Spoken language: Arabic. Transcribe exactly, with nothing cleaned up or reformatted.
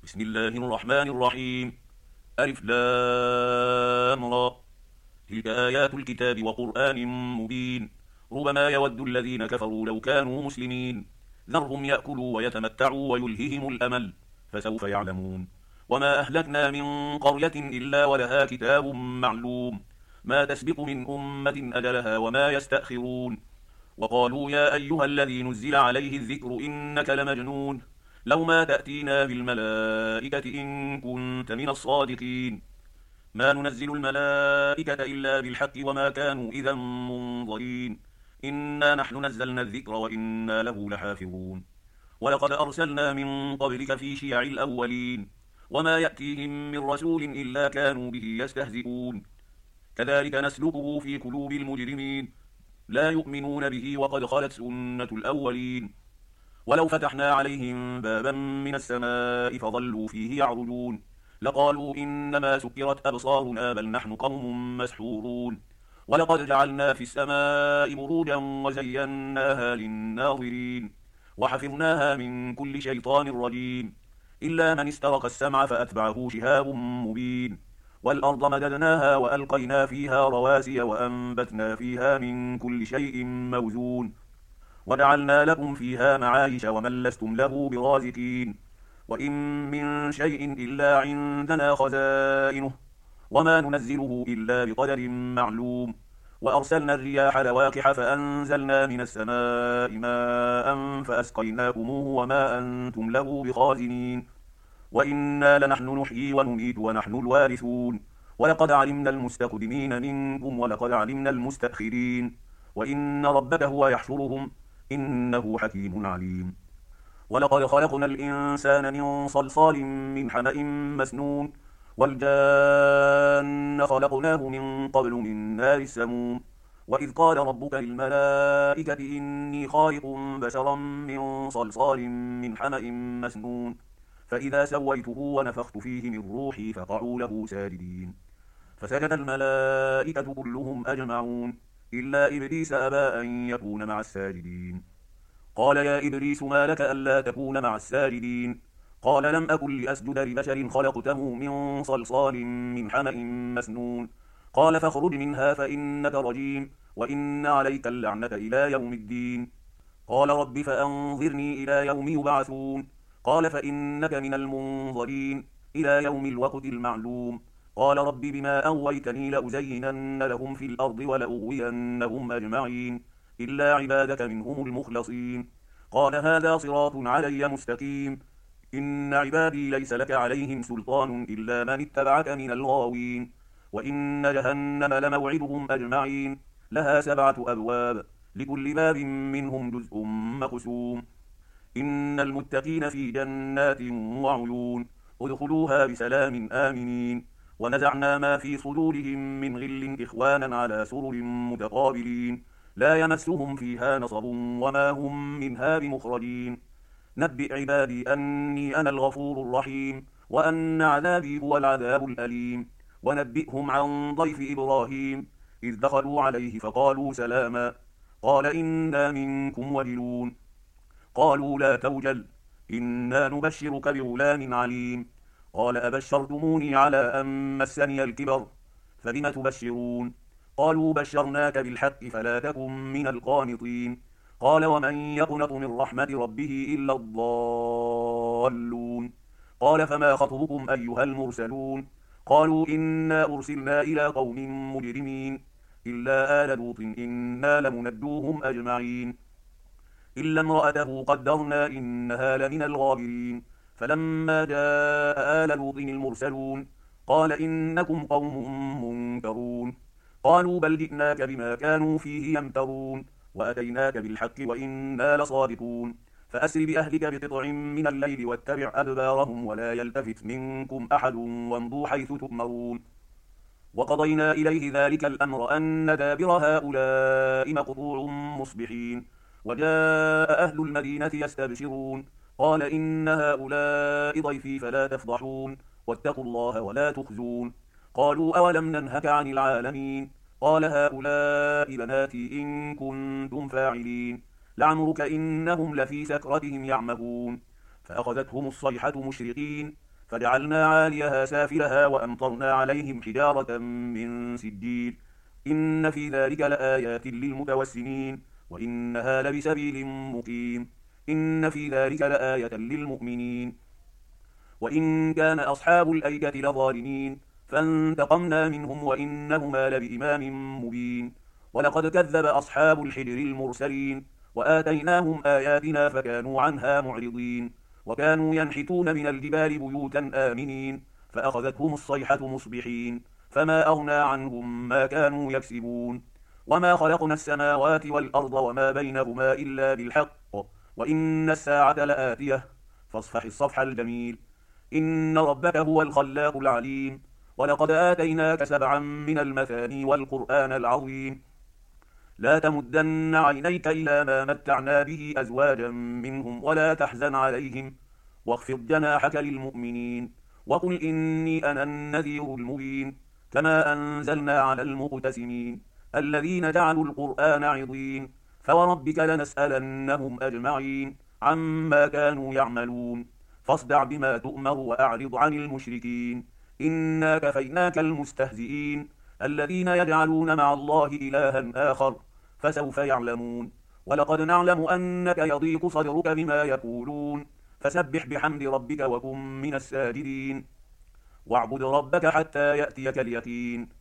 بسم الله الرحمن الرحيم. ألف لام را. تلك آيات الكتاب وقرآن مبين. ربما يود الذين كفروا لو كانوا مسلمين. ذرهم يأكلوا ويتمتعوا ويلههم الأمل، فسوف يعلمون. وما أهلكنا من قرية إلا ولها كتاب معلوم، ما تسبق من أمة أجلها وما يستأخرون. وقالوا يا أيها الذي نزل عليه الذكر إنك لمجنون، لو ما تأتينا بالملائكة إن كنت من الصادقين. ما ننزل الملائكة إلا بالحق وما كانوا إذا منظرين. إنا نحن نزلنا الذكر وإنا له لحافظون. ولقد أرسلنا من قبلك في شيع الأولين، وما يأتيهم من رسول إلا كانوا به يستهزئون. كذلك نسلكه في قلوب المجرمين، لا يؤمنون به وقد خلت سنة الأولين. ولو فتحنا عليهم بابا من السماء فظلوا فيه يعرجون، لقالوا إنما سكرت أبصارنا بل نحن قوم مسحورون. ولقد جعلنا في السماء بروجا وزيناها للناظرين، وحفظناها من كل شيطان رجيم، إلا من استرق السمع فأتبعه شهاب مبين. والأرض مددناها وألقينا فيها رواسي وأنبتنا فيها من كل شيء موزون، وجعلنا لكم فيها معايش ومن لستم له برازقين. وإن من شيء إلا عندنا خزائنه، وما ننزله إلا بقدر معلوم. وأرسلنا الرياح لواقح فأنزلنا من السماء ماء فأسقيناكموه وما أنتم له بخازنين. وإنا لنحن نحيي ونميت ونحن الوارثون. ولقد علمنا المستقدمين منكم ولقد علمنا المستأخرين. وإن ربك هو يحشرهم، إنه حكيم عليم. ولقد خلقنا الإنسان من صلصال من حمأ مسنون، والجان خلقناه من قبل من نار السموم. وإذ قال ربك للملائكة إني خالق بشرا من صلصال من حمأ مسنون، فإذا سويته ونفخت فيه من روحي فقعوا له ساجدين. فسجد الملائكة كلهم أجمعون إلا إبليس أبى أن يكون مع الساجدين. قال يا إبليس ما لك ألا تكون مع الساجدين؟ قال لم أكن لأسجد لبشر خلقته من صلصال من حمأ مسنون. قال فاخرج منها فإنك رجيم، وإن عليك اللعنة إلى يوم الدين. قال رب فأنظرني إلى يوم يبعثون. قال فإنك من المنظرين إلى يوم الوقت المعلوم. قال رب بما أغويتني لأزينن لهم في الأرض ولأغوينهم أجمعين إلا عبادك منهم المخلصين. قال هذا صراط علي مستقيم، إن عبادي ليس لك عليهم سلطان إلا من اتبعك من الغاوين. وإن جهنم لموعدهم أجمعين، لها سبعة أبواب لكل باب منهم جزء مقسوم. إن المتقين في جنات وعيون، ادخلوها بسلام آمنين. ونزعنا ما في صدورهم من غل إخوانا على سرر متقابلين، لا يمسهم فيها نصب وما هم منها بمخرجين. نبئ عبادي أني أنا الغفور الرحيم، وأن عذابي هو العذاب الأليم. ونبئهم عن ضيف إبراهيم إذ دخلوا عليه فقالوا سلاما، قال إنا منكم وجلون. قالوا لا توجل، إنا نبشرك بغلام عليم. قال أبشرتموني على أن مسني الكبر، فبم تبشرون؟ قالوا بشرناك بالحق فلا تكن من القانطين. قال ومن يقنط من رحمة ربه إلا الضالون. قال فما خطبكم أيها المرسلون؟ قالوا إنا أرسلنا إلى قوم مجرمين إلا آل لوط إنا لمنجوهم أجمعين إلا امرأته قدرنا إنها لمن الغابرين. فلما جاء آل لوط المرسلون قال إنكم قوم منكرون. قالوا بل جئناك بما كانوا فيه يمترون، وأتيناك بالحق وإنا لصادقون. فأسر بأهلك بقطع من الليل واتبع أدبارهم ولا يلتفت منكم أحد وامضوا حيث تؤمرون. وقضينا إليه ذلك الأمر أن دابر هؤلاء مقطوع مصبحين. وجاء أهل المدينة يستبشرون قال إن هؤلاء ضيفي فلا تفضحون واتقوا الله ولا تخزون. قالوا أولم ننهك عن العالمين؟ قال هؤلاء بناتي إن كنتم فاعلين. لعمرك إنهم لفي سكرتهم يعمهون. فأخذتهم الصيحة مشرقين فجعلنا عاليها سافلها وأمطرنا عليهم حجارة من سجيل. إن في ذلك لآيات للمتوسمين وإنها لبسبيل مقيم. إن في ذلك لآية للمؤمنين. وإن كان أصحاب الأيكة لظالمين فانتقمنا منهم وإنهما لبإمام مبين. ولقد كذب أصحاب الحجر المرسلين وآتيناهم آياتنا فكانوا عنها معرضين. وكانوا ينحتون من الجبال بيوتا آمنين فأخذتهم الصيحة مصبحين فما أغنى عنهم ما كانوا يكسبون. وما خلقنا السماوات والأرض وما بينهما إلا بالحق وإن الساعة لآتية فاصفح الصفح الجميل. إن ربك هو الخلاق العليم. ولقد آتيناك سبعا من المثاني والقرآن العظيم. لا تمدن عينيك إلى ما متعنا به أزواجا منهم ولا تحزن عليهم واخفض جناحك للمؤمنين وقل إني أنا النذير المبين. كما أنزلنا على المقتسمين الذين جعلوا القرآن عضين. فوربك لنسألنهم أجمعين عما كانوا يعملون. فاصدع بما تؤمر وأعرض عن المشركين. إنا كفيناك المستهزئين الذين يجعلون مع الله إلها آخر فسوف يعلمون. ولقد نعلم أنك يضيق صدرك بما يقولون فسبح بحمد ربك وكن من الساجدين. واعبد ربك حتى يأتيك اليقين.